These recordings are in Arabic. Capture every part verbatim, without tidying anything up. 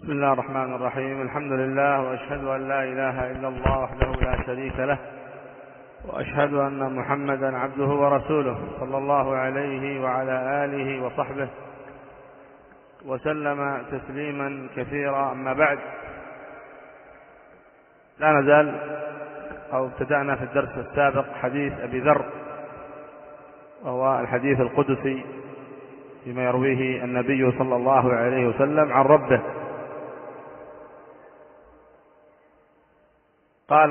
بسم الله الرحمن الرحيم. الحمد لله، وأشهد أن لا إله إلا الله وحده لا شريك له، وأشهد أن محمدا عبده ورسوله صلى الله عليه وعلى آله وصحبه وسلم تسليما كثيرا. أما بعد، لا نزال أو ابتدأنا في الدرس السابق حديث أبي ذر، وهو الحديث القدسي فيما يرويه النبي صلى الله عليه وسلم عن ربه. قال: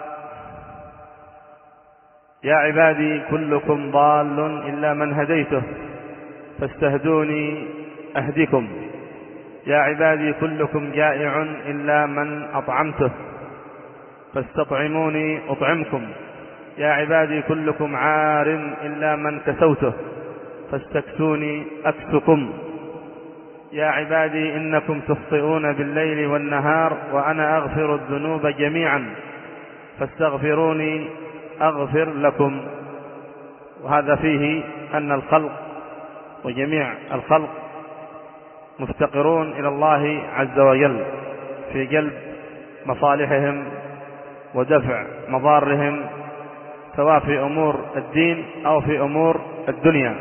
يا عبادي كلكم ضال إلا من هديته فاستهدوني أهدكم. يا عبادي كلكم جائع إلا من أطعمته فاستطعموني أطعمكم. يا عبادي كلكم عار إلا من كسوته فاستكسوني أكسكم. يا عبادي إنكم تخطئون بالليل والنهار وأنا أغفر الذنوب جميعا فاستغفروني أغفر لكم. وهذا فيه أن الخلق وجميع الخلق مفتقرون إلى الله عز وجل في جلب مصالحهم ودفع مضارهم، سواء في أمور الدين أو في أمور الدنيا.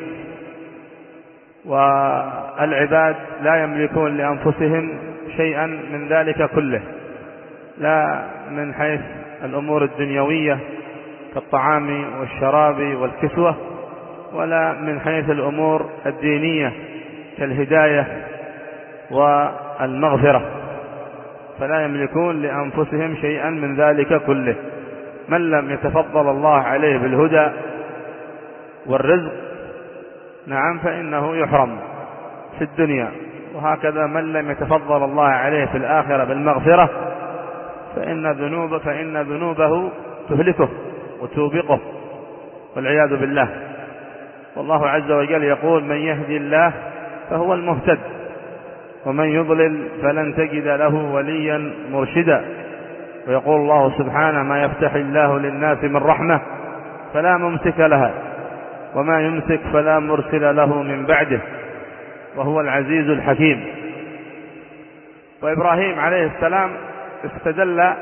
والعباد لا يملكون لأنفسهم شيئا من ذلك كله، لا من حيث الأمور الدنيوية كالطعام والشراب والكسوة، ولا من حيث الأمور الدينية كالهداية والمغفرة، فلا يملكون لأنفسهم شيئا من ذلك كله. من لم يتفضل الله عليه بالهدى والرزق نعم فإنه يحرم في الدنيا، وهكذا من لم يتفضل الله عليه في الآخرة بالمغفرة فإن ذنوب فإن ذنوبه تهلكه وتوبقه والعياذ بالله. والله عز وجل يقول: من يهدي الله فهو المهتد ومن يضلل فلن تجد له وليا مرشدا. ويقول الله سبحانه: ما يفتح الله للناس من رحمة فلا ممسك لها وما يمسك فلا مرسل له من بعده وهو العزيز الحكيم. وإبراهيم عليه السلام استدل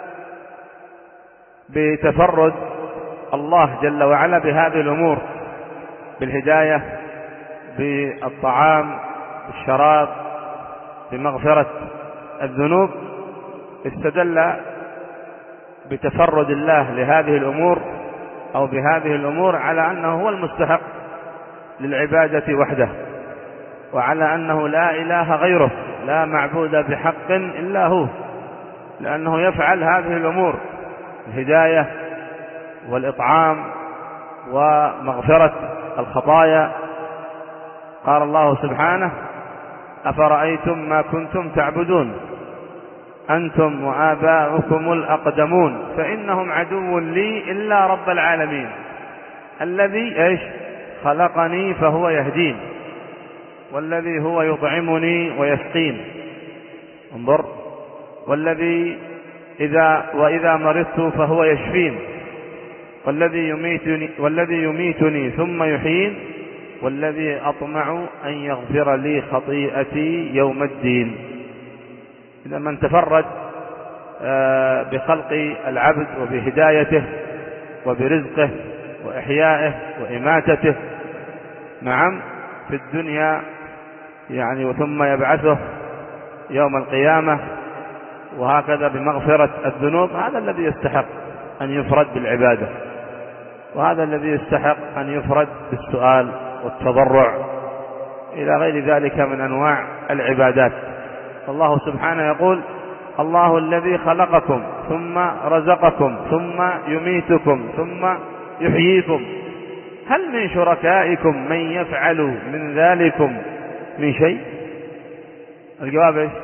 بتفرد الله جل وعلا بهذه الأمور، بالهداية، بالطعام، بالشراب، بمغفرة الذنوب. استدل بتفرد الله لهذه الأمور أو بهذه الأمور على أنه هو المستحق للعبادة وحده، وعلى أنه لا إله غيره، لا معبود بحق إلا هو، لأنه يفعل هذه الأمور: الهداية والإطعام ومغفرة الخطايا. قال الله سبحانه: أفرأيتم ما كنتم تعبدون أنتم وآباؤكم الأقدمون فإنهم عدو لي إلا رب العالمين الذي إيش خلقني فهو يهدين والذي هو يطعمني ويسقين. انظر: والذي إذا وإذا مرضت فهو يشفين والذي يميتني, والذي يميتني ثم يحيين والذي أطمع أن يغفر لي خطيئتي يوم الدين. إذا من تفرد بخلق العبد وبهدايته وبرزقه وإحيائه وإماتته نعم في الدنيا يعني وثم يبعثه يوم القيامة، وهكذا بمغفرة الذنوب، هذا الذي يستحق أن يفرد بالعبادة، وهذا الذي يستحق أن يفرد بالسؤال والتضرع إلى غير ذلك من أنواع العبادات. الله سبحانه يقول: الله الذي خلقكم ثم رزقكم ثم يميتكم ثم يحييكم هل من شركائكم من يفعل من ذلكم من شيء؟ الجواب إيش؟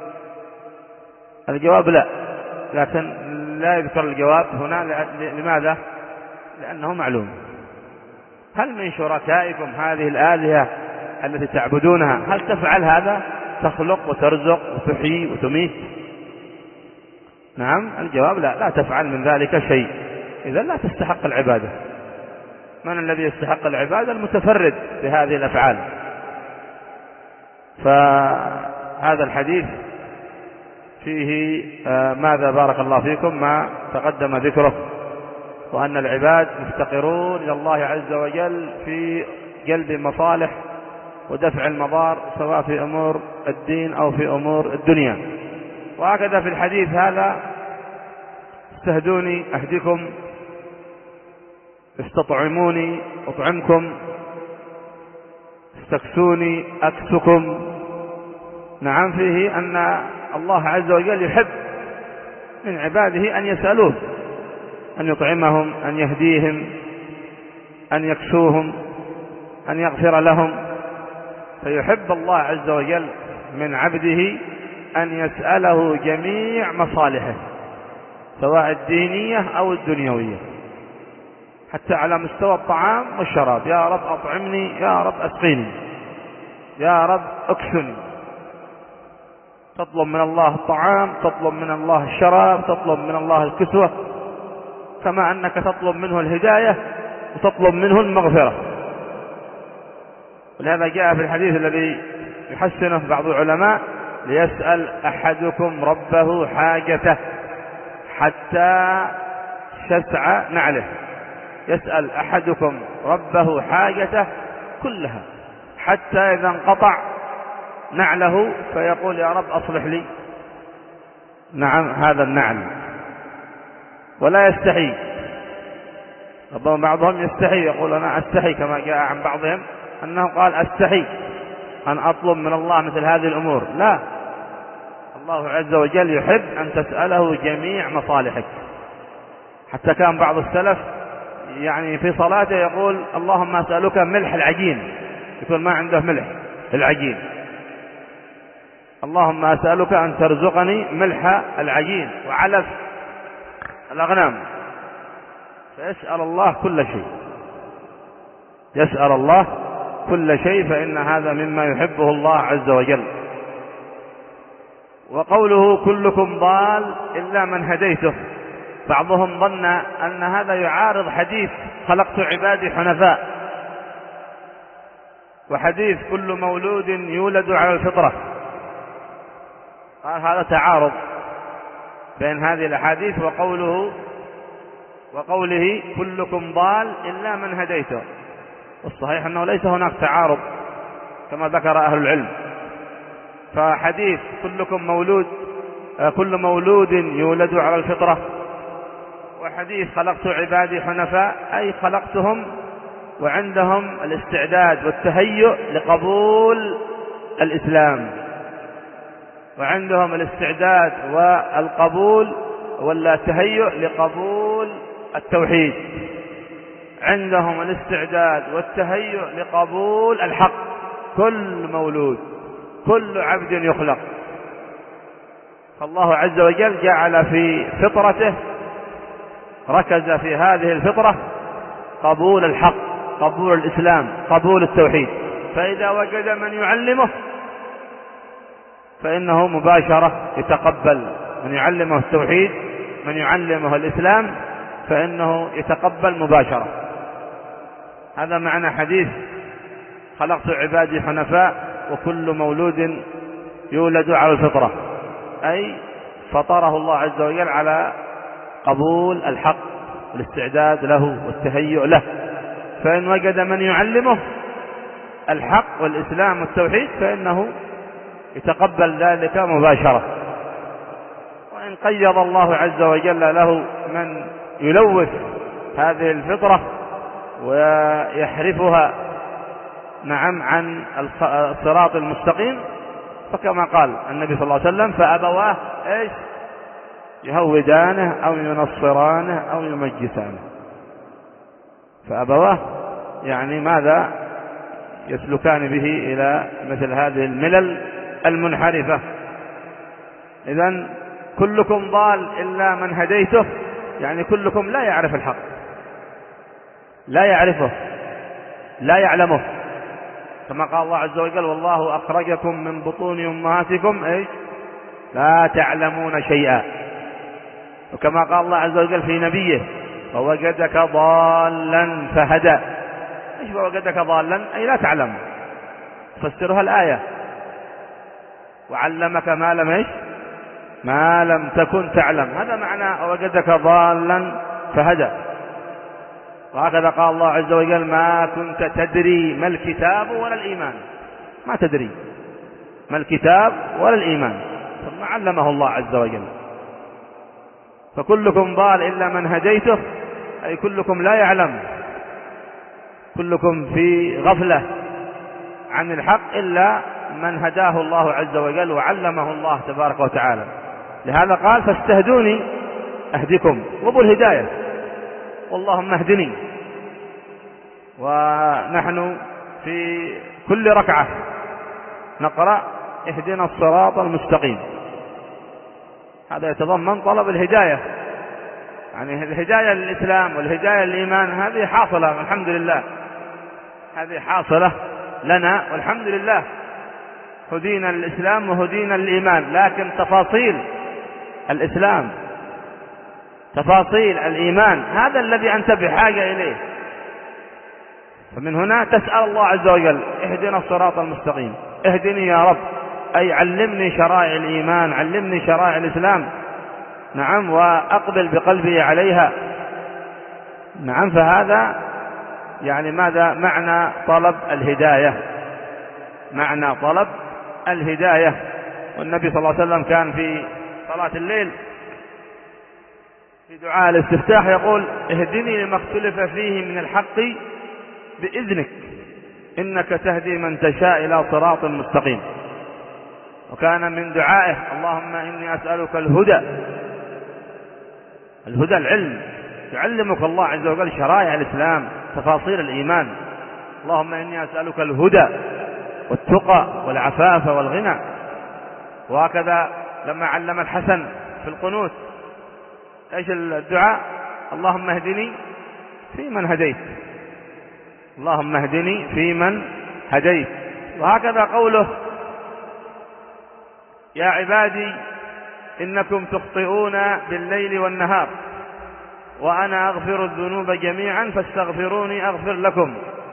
الجواب لا، لكن لا يذكر الجواب هنا. لماذا؟ لأنه معلوم. هل من شركائكم هذه الآلهة التي تعبدونها هل تفعل هذا؟ تخلق وترزق وتحيي وتميت؟ نعم، الجواب لا، لا تفعل من ذلك شيء. إذا لا تستحق العبادة. من الذي يستحق العبادة؟ المتفرد بهذه الأفعال. فهذا الحديث فيه ماذا بارك الله فيكم ما تقدم ذكره، وأن العباد مفتقرون إلى الله عز وجل في جلب المصالح ودفع المضار، سواء في أمور الدين أو في أمور الدنيا. وهكذا في الحديث هذا: استهدوني أهدكم، استطعموني أطعمكم، استكسوني أكسكم. نعم، فيه أن الله عز وجل يحب من عباده أن يسألوه، أن يطعمهم، أن يهديهم، أن يكسوهم، أن يغفر لهم. فيحب الله عز وجل من عبده أن يسأله جميع مصالحه، سواء الدينية أو الدنيوية، حتى على مستوى الطعام والشراب: يا رب أطعمني، يا رب أسقيني، يا رب أكسني. تطلب من الله الطعام، تطلب من الله الشراب، تطلب من الله الكسوة، كما أنك تطلب منه الهداية وتطلب منه المغفرة. ولهذا جاء في الحديث الذي يحسنه بعض العلماء: ليسأل أحدكم ربه حاجته حتى تشسع نعله. يسأل أحدكم ربه حاجته كلها حتى إذا انقطع نعله فيقول: يا رب أصلح لي نعم هذا النعل. ولا يستحي. ربما بعضهم يستحي، يقول: أنا أستحي، كما جاء عن بعضهم أنه قال: أستحي أن أطلب من الله مثل هذه الأمور. لا، الله عز وجل يحب أن تسأله جميع مصالحك. حتى كان بعض السلف يعني في صلاته يقول: اللهم أسألك ملح العجين، يقول ما عنده ملح العجين، اللهم أسألك أن ترزقني ملح العجين وعلف الأغنام. فيسأل الله كل شيء، يسأل الله كل شيء، فإن هذا مما يحبه الله عز وجل. وقوله: كلكم ضال إلا من هديته، بعضهم ظن أن هذا يعارض حديث: خلقت عبادي حنفاء، وحديث: كل مولود يولد على الفطرة. قال هذا تعارض بين هذه الأحاديث وقوله وقوله كلكم ضال إلا من هديته. والصحيح أنه ليس هناك تعارض كما ذكر أهل العلم. فحديث كلكم مولود كل مولود يولد على الفطرة، وحديث خلقت عبادي حنفاء أي خلقتهم وعندهم الاستعداد والتهيؤ لقبول الإسلام، وعندهم الاستعداد والقبول ولا التهيؤ لقبول التوحيد، عندهم الاستعداد والتهيؤ لقبول الحق. كل مولود، كل عبد يخلق. فالله عز وجل جعل في فطرته، ركز في هذه الفطرة قبول الحق، قبول الإسلام، قبول التوحيد. فإذا وجد من يعلمه فإنه مباشرة يتقبل، من يعلمه التوحيد، من يعلمه الإسلام، فإنه يتقبل مباشرة. هذا معنى حديث خلقت عبادي حنفاء وكل مولود يولد على الفطرة، أي فطره الله عز وجل على قبول الحق والاستعداد له والتهيؤ له. فإن وجد من يعلمه الحق والإسلام والتوحيد فإنه يتقبل ذلك مباشرة. وإن قيض الله عز وجل له من يلوث هذه الفطرة ويحرفها نعم عن الصراط المستقيم، فكما قال النبي صلى الله عليه وسلم: فأبواه إيش؟ يهودانه أو ينصرانه أو يمجسانه. فأبواه يعني ماذا؟ يسلكان به إلى مثل هذه الملل المنحرفة. إذن كلكم ضال إلا من هديته، يعني كلكم لا يعرف الحق، لا يعرفه، لا يعلمه، كما قال الله عز وجل: والله أخرجكم من بطون أمهاتكم إيش؟ لا تعلمون شيئا. وكما قال الله عز وجل في نبيه: ووجدك ضالا فهدى. إيش ووجدك ضالا؟ أي لا تعلم. فسرها الآية: وعلمك ما لم إيش؟ ما لم تكن تعلم. هذا معنى وجدك ضالا فهدى. وهكذا قال الله عز وجل ما كنت تدري ما الكتاب ولا الإيمان، ما تدري ما الكتاب ولا الإيمان، ثم علمه الله عز وجل. فكلكم ضال إلا من هديته، أي كلكم لا يعلم، كلكم في غفلة عن الحق إلا من هداه الله عز وجل وعلمه الله تبارك وتعالى. لهذا قال فاستهدوني أهدكم، وابو الهداية واللهم اهدني. ونحن في كل ركعة نقرأ اهدنا الصراط المستقيم، هذا يتضمن طلب الهداية، يعني الهداية للإسلام والهداية للإيمان هذه حاصلة والحمد لله، هذه حاصلة لنا والحمد لله، هدينا للإسلام وهدينا للإيمان. لكن تفاصيل الإسلام تفاصيل الإيمان هذا الذي أنت بحاجة إليه. فمن هنا تسأل الله عز وجل اهدنا الصراط المستقيم، اهدني يا رب، أي علمني شرائع الإيمان، علمني شرائع الإسلام، نعم، وأقبل بقلبي عليها، نعم. فهذا يعني ماذا معنى طلب الهداية، معنى طلب الهداية. والنبي صلى الله عليه وسلم كان في صلاة الليل في دعاء الاستفتاح يقول اهدني لما اختلف فيه من الحق بإذنك إنك تهدي من تشاء إلى صراط مستقيم. وكان من دعائه اللهم إني أسألك الهدى، الهدى العلم، يعلمك الله عز وجل شرائع الإسلام تفاصيل الإيمان. اللهم إني أسألك الهدى والتقى والعفاف والغنى. وهكذا لما علم الحسن في القنوت ايش الدعاء؟ اللهم اهدني في من هديت، اللهم اهدني في من هديت. وهكذا قوله يا عبادي إنكم تخطئون بالليل والنهار وأنا أغفر الذنوب جميعا فاستغفروني أغفر لكم.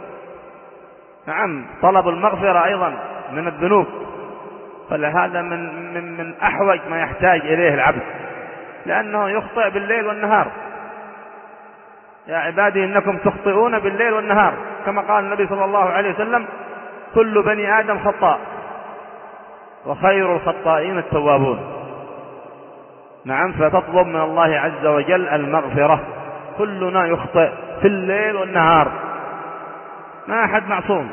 نعم، طلب المغفرة أيضا من الذنوب، فلهذا من, من, من أحوج ما يحتاج إليه العبد، لأنه يخطئ بالليل والنهار. يا عبادي إنكم تخطئون بالليل والنهار، كما قال النبي صلى الله عليه وسلم كل بني آدم خطاء وخير الخطائين التوابون. نعم، فتطلب من الله عز وجل المغفرة. كلنا يخطئ في الليل والنهار، ما أحد معصوم.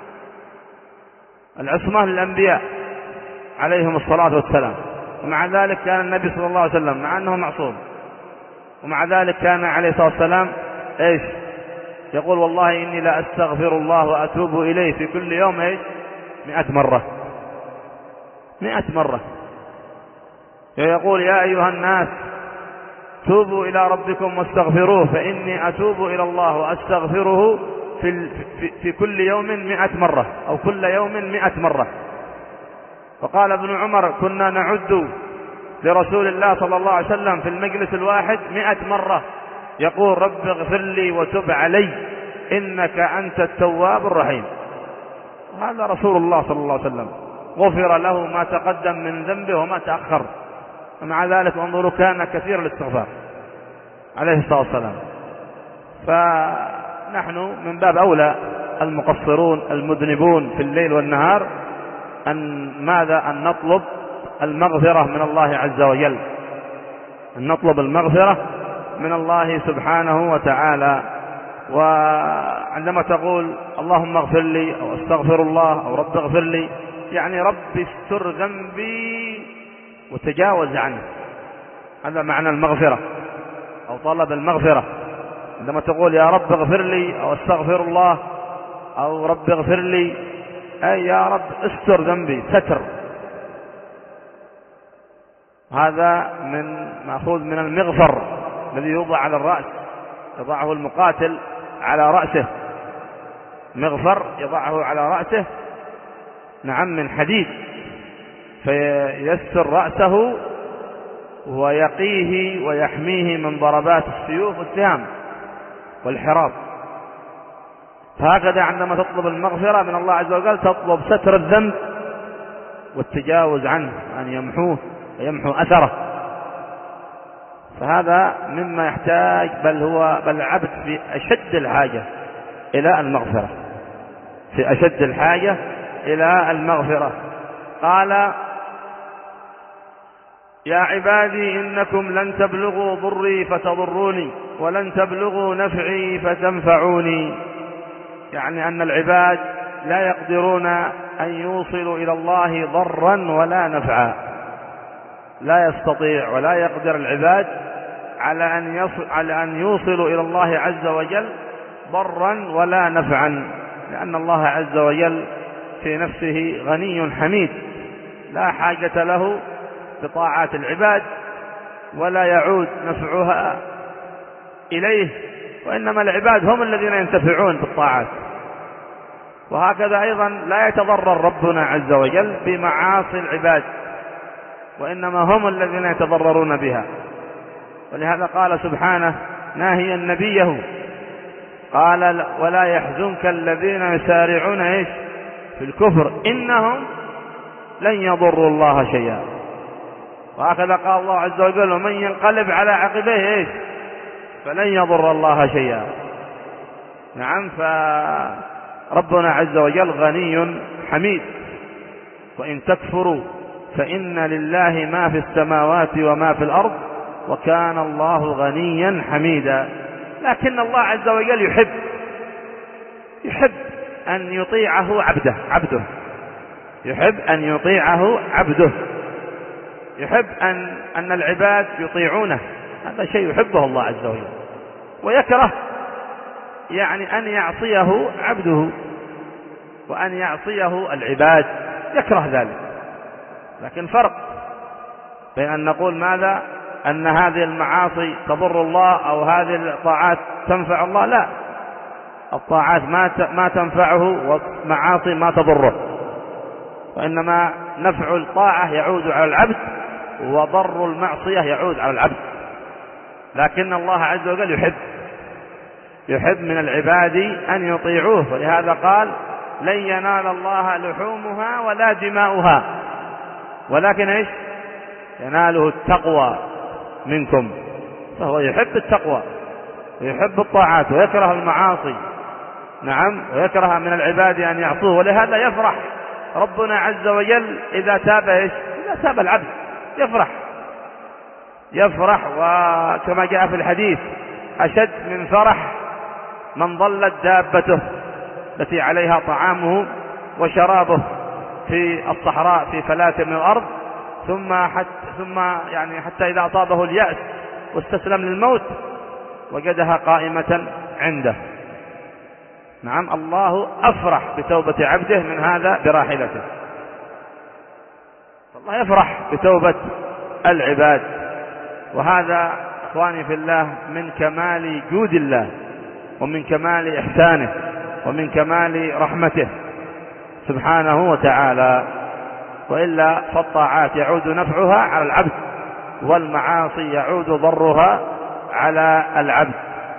العصمة للأنبياء عليهم الصلاة والسلام، ومع ذلك كان النبي صلى الله عليه وسلم مع أنه معصوم، ومع ذلك كان عليه الصلاة والسلام إيش يقول؟ والله إني لا أستغفر الله وأتوب إليه في كل يوم إيش مئة مرة، مئة مرة. يقول يا أيها الناس توبوا إلى ربكم واستغفروه فإني أتوب إلى الله وأستغفره في, في, في كل يوم مئة مرة أو كل يوم مئة مرة. وقال ابن عمر كنا نعد لرسول الله صلى الله عليه وسلم في المجلس الواحد مئة مرة يقول رب اغفر لي وتب علي إنك أنت التواب الرحيم. وهذا رسول الله صلى الله عليه وسلم غفر له ما تقدم من ذنبه وما تأخر، ومع ذلك انظروا كان كثير الاستغفار عليه الصلاة والسلام. فنحن من باب أولى المقصرون المذنبون في الليل والنهار أن ماذا أن نطلب المغفرة من الله عز وجل، أن نطلب المغفرة من الله سبحانه وتعالى. وعندما تقول اللهم اغفر لي أو استغفر الله أو رب اغفر لي، يعني رب استر ذنبي وتجاوز عنه، هذا معنى المغفرة أو طلب المغفرة. عندما تقول يا رب اغفر لي أو استغفر الله أو رب اغفر لي، أي يا رب استر ذنبي، ستر. هذا من مأخوذ من المغفر الذي يوضع على الرأس، يضعه المقاتل على رأسه، مغفر يضعه على رأسه، نعم، من حديد، فييسر رأسه ويقيه ويحميه من ضربات السيوف والسهام والحراب. فهكذا عندما تطلب المغفرة من الله عز وجل تطلب ستر الذنب والتجاوز عنه، أن يمحوه ويمحو أثره. فهذا مما يحتاج، بل هو بل العبد في أشد الحاجة إلى المغفرة، في أشد الحاجة إلى المغفرة. قال: يا عبادي إنكم لن تبلغوا ضري فتضروني ولن تبلغوا نفعي فتنفعوني. يعني أن العباد لا يقدرون أن يوصلوا إلى الله ضرا ولا نفعا، لا يستطيع ولا يقدر العباد على أن يصل على أن يوصلوا إلى الله عز وجل ضرا ولا نفعا، لأن الله عز وجل في نفسه غني حميد، لا حاجة له بطاعات العباد ولا يعود نفعها إليه، وإنما العباد هم الذين ينتفعون بالطاعات. وهكذا أيضا لا يتضرر ربنا عز وجل بمعاصي العباد، وإنما هم الذين يتضررون بها. ولهذا قال سبحانه ناهيا نبيه، قال: ولا يحزنك الذين يسارعون إيش في الكفر إنهم لن يضروا الله شيئا. وهكذا قال الله عز وجل: ومن ينقلب على عقبيه إيش فلن يضر الله شيئا. نعم، فربنا عز وجل غني حميد. وإن تكفروا فإن لله ما في السماوات وما في الأرض وكان الله غنيا حميدا. لكن الله عز وجل يحب يحب أن يطيعه عبده عبده يحب أن يطيعه عبده يحب أن أن العباد يطيعونه. هذا شيء يحبه الله عز وجل، ويكره يعني أن يعصيه عبده وأن يعصيه العباد، يكره ذلك. لكن فرق بين أن نقول ماذا أن هذه المعاصي تضر الله أو هذه الطاعات تنفع الله. لا، الطاعات ما ما تنفعه والمعاصي ما تضره، وإنما نفع الطاعة يعود على العبد وضر المعصية يعود على العبد. لكن الله عز وجل يحب يحب من العباد أن يطيعوه، ولهذا قال: لن ينال الله لحومها ولا دماؤها ولكن إيش يناله التقوى منكم. فهو يحب التقوى ويحب الطاعات ويكره المعاصي. نعم، ويكره من العباد أن يعصوه. ولهذا يفرح ربنا عز وجل إذا تاب إيش إذا تاب العبد، يفرح يفرح وكما جاء في الحديث: أشد من فرح من ضلت دابته التي عليها طعامه وشرابه في الصحراء في فلاة من الأرض، ثم حتى ثم يعني حتى إذا أصابه اليأس واستسلم للموت وجدها قائمة عنده. نعم، الله أفرح بتوبة عبده من هذا براحلته. الله يفرح بتوبة العباد، وهذا إخواني في الله من كمال جود الله ومن كمال إحسانه ومن كمال رحمته سبحانه وتعالى. وإلا فالطاعات يعود نفعها على العبد والمعاصي يعود ضرها على العبد.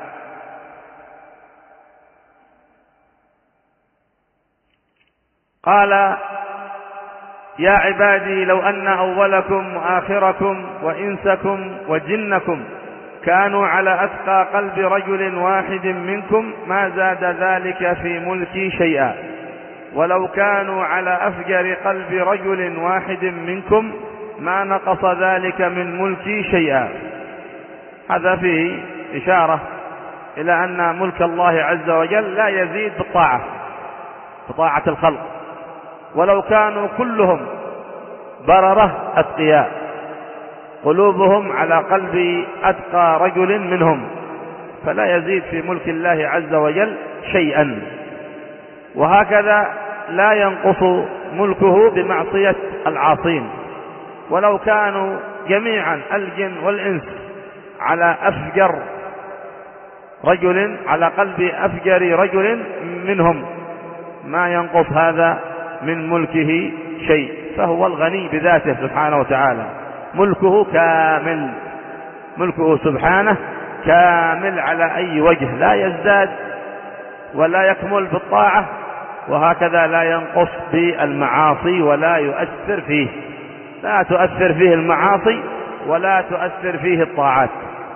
قال: يا عبادي لو أن أولكم وآخركم وإنسكم وجنكم كانوا على أتقى قلب رجل واحد منكم ما زاد ذلك في ملكي شيئا، ولو كانوا على أفجر قلب رجل واحد منكم ما نقص ذلك من ملكي شيئا. هذا فيه إشارة إلى أن ملك الله عز وجل لا يزيد بالطاعة بطاعة الخلق، ولو كانوا كلهم بررة أتقياء قلوبهم على قلب أتقى رجل منهم فلا يزيد في ملك الله عز وجل شيئا. وهكذا لا ينقص ملكه بمعصية العاصين، ولو كانوا جميعا الجن والإنس على أفجر رجل على قلب أفجر رجل منهم ما ينقص هذا من ملكه شيء، فهو الغني بذاته سبحانه وتعالى، ملكه كامل، ملكه سبحانه كامل على أي وجه، لا يزداد ولا يكمل بالطاعة، وهكذا لا ينقص بالمعاصي ولا يؤثر فيه. لا تؤثر فيه المعاصي ولا تؤثر فيه الطاعات.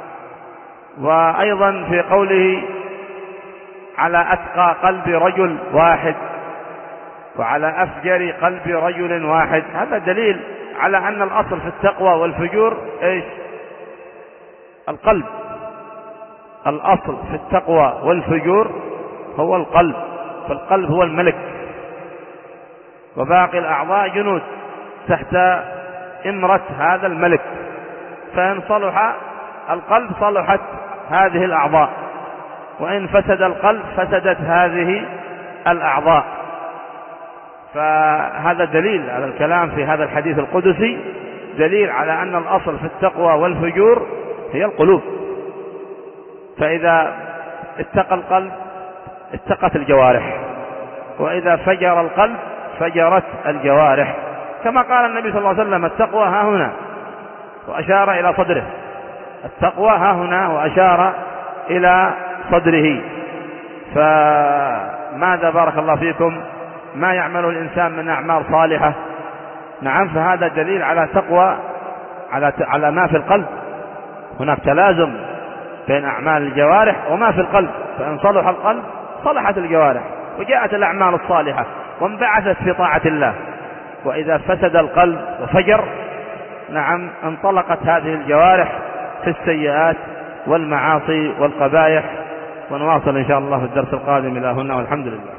وأيضا في قوله على أتقى قلب رجل واحد وعلى أفجر قلب رجل واحد، هذا دليل على أن الأصل في التقوى والفجور إيش؟ القلب. الأصل في التقوى والفجور هو القلب، فالقلب هو الملك، وباقي الأعضاء جنود تحت إمرة هذا الملك، فإن صلح القلب صلحت هذه الأعضاء، وإن فسد القلب فسدت هذه الأعضاء. فهذا دليل على الكلام في هذا الحديث القدسي، دليل على أن الأصل في التقوى والفجور هي القلوب. فإذا اتقى القلب اتقت الجوارح، وإذا فجر القلب فجرت الجوارح، كما قال النبي صلى الله عليه وسلم التقوى ها هنا، وأشار إلى صدره. التقوى ها هنا وأشار إلى صدره. فماذا بارك الله فيكم ما يعمل الإنسان من أعمال صالحة، نعم، فهذا دليل على تقوى على على ما في القلب. هناك تلازم بين أعمال الجوارح وما في القلب، فإن صلح القلب صلحت الجوارح وجاءت الأعمال الصالحة وانبعثت في طاعة الله. وإذا فسد القلب وفجر، نعم، انطلقت هذه الجوارح في السيئات والمعاصي والقبائح. ونواصل إن شاء الله في الدرس القادم إلى هنا، والحمد لله.